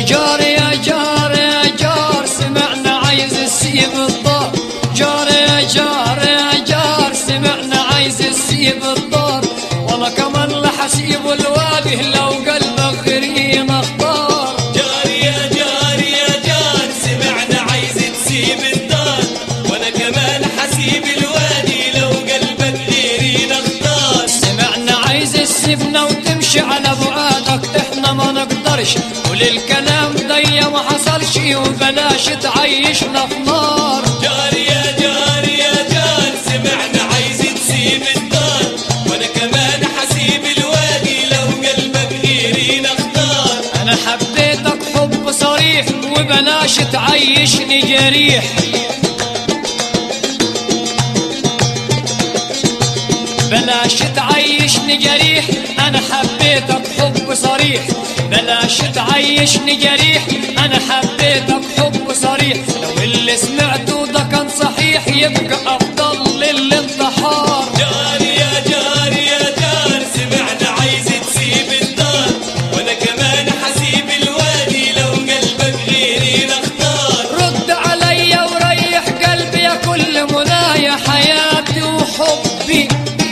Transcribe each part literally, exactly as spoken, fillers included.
وجار يا جار يا جار سمعنا عايز السيب الدار، جار يا جار يا جار سمعنا عايز السيب الدار، وانا كمان لحسيب الوادي لو قلبك غيرين اختار. جار يا جار يا جار سمعنا عايز تسيب الدار، وانا كمان حسيب الوادي لو قلبك غيرين اختار. سمعنا عايز تسيبنا وتمشي على بعادك احنا ما نقدرش، وللكلام دي ما حصلش وبلاش تعيشنا في نار. جار يا جار يا جار سمعنا عايز تسيب الدار، وانا كمان حسيب الوادي لو قلبك غيرين اختار. انا حبيتك حب صريح وبلاش تعيشني جريح، بلاش تعيشني جريح. انا حبيتك حب صريح بلاش تعيشني جريح، انا حبيتك حب صريح. لو اللي سمعته ده كان صحيح يبقى افضل للانتحار. جار يا جار يا جار سمعنا عايز تسيب الدار، وانا كمان حسيب الوادي لو قلبك غيرين اختار. رد عليا وريح قلبي يا كل منايا حياتي وحبي،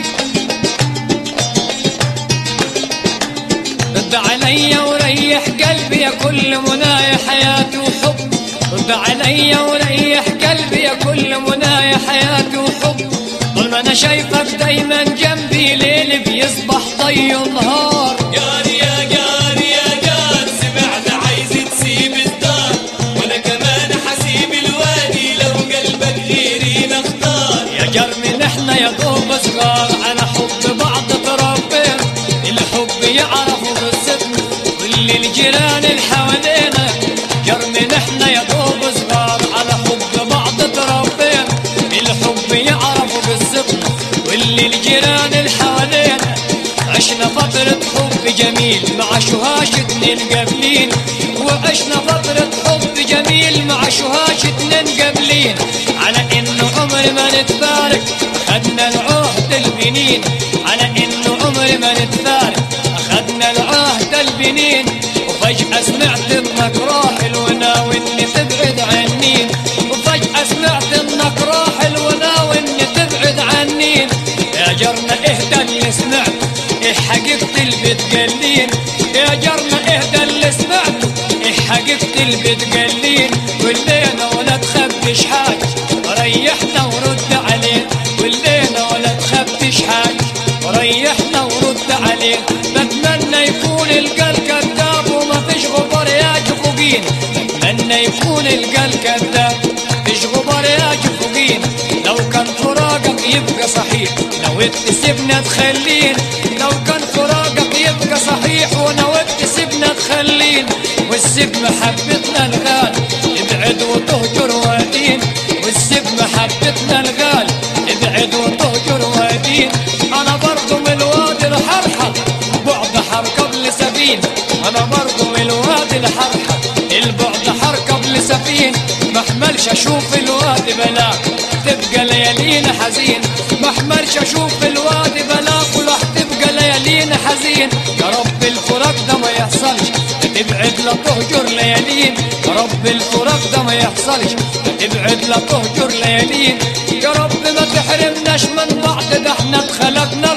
رد عليا وريح قلبي يا كل منايا حياتي وحب، رد عليا وريح قلبي يا كل منايا حياتي وحب. طول ما انا شايفك دايما جنبي ليل بيصبح ضي نهار. جار يا جار يا جار سمعنا عايز تسيب الدار، وانا كمان حسيب الوادي لو قلبك غيرين اختار. يا جرمي احنا يا دوب صغار على حب بعض تربينا، الحب يعرفوا قصتنا كل الجيران اللي حوالينا. جرمي احنا يا دوب صغار على حب بعض تربينا، الحب يعرفوا قصتنا كل الجيران اللي حوالينا. عشنا فترة حب جميل مع شهاش اتنين قابلين، وعشنا فترة حب جميل مع شهاش اتنين قابلين. على انه عمر ما نتفارق اخدنا العهد البنين، على انه عمر ما نتفارق اخدنا العهد البنين. وفجأة سمعت انك راحل وناوي اني تبعد عني، وفجأة سمعت انك راحل وناوي اني تبعد عني. يا جرنا اهدى اللي سمعت ايه حقيقة اللي بتقلين، يا جرنا اهدى اللي سمعت ايه حقيقة اللي بتقلين. ولينا ولا تخبيش حاجة وريحنا ورد علينا، ولينا ولا تخبيش حاجة وريحنا ورد علينا. بتمنى يكون القلب كذاب وما فيش غبار ياجي فوقين، بتمنى يكون القلب كذاب فيش غبار ياجي فوقين. لو كان فراقك يبقى صحيح نويت تسيبنا تخلين، لو كان فراقك يبقى صحيح ونويت تسيبنا تخلين. والسيب محبتنا الغال ابعد وتهجر وادين، والسيب محبتنا الغال ابعد وتهجر وادين. انا برضو من الوادي الحرحة بعد حركب لسفين، انا برضو من الوادي الحرحة البعد حركب لسفين. محملش اشوف الوادي بلاك تبقى ليالينا حزين، محملش اشوف الوادي بلاك ولا تبقى ليالينا حزين. يا رب الفراق ده ما يحصلش تبعد لا تهجر ليالين، يا رب الفراق ده ما يحصلش تبعد لا تهجر ليالين. يا رب ما تحرمناش من بعض ده احنا اتخلقنا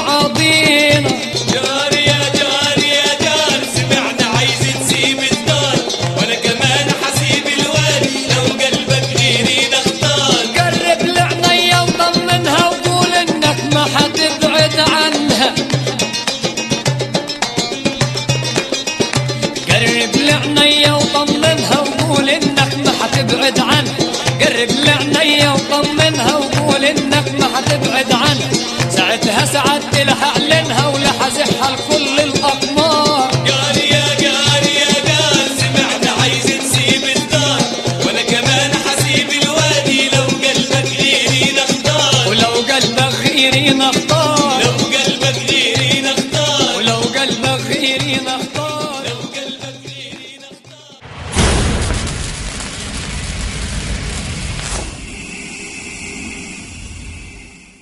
لبعضينا. جار يا جار يا جار سمعنا عايز تسيب الدار، وانا كمان حسيب الوادي لو قلبك غيرين اختار. قرب لعينيا وطمنها وقول انك ما حتبعد عنها، قرب لعينيا وطمنها وقول انك ما حتبعد عنها، قرب لعينيا وطمنها وقول انك ما حتبعد عنها. ساعتها سعدت لها اعلنها ولحزحها الكل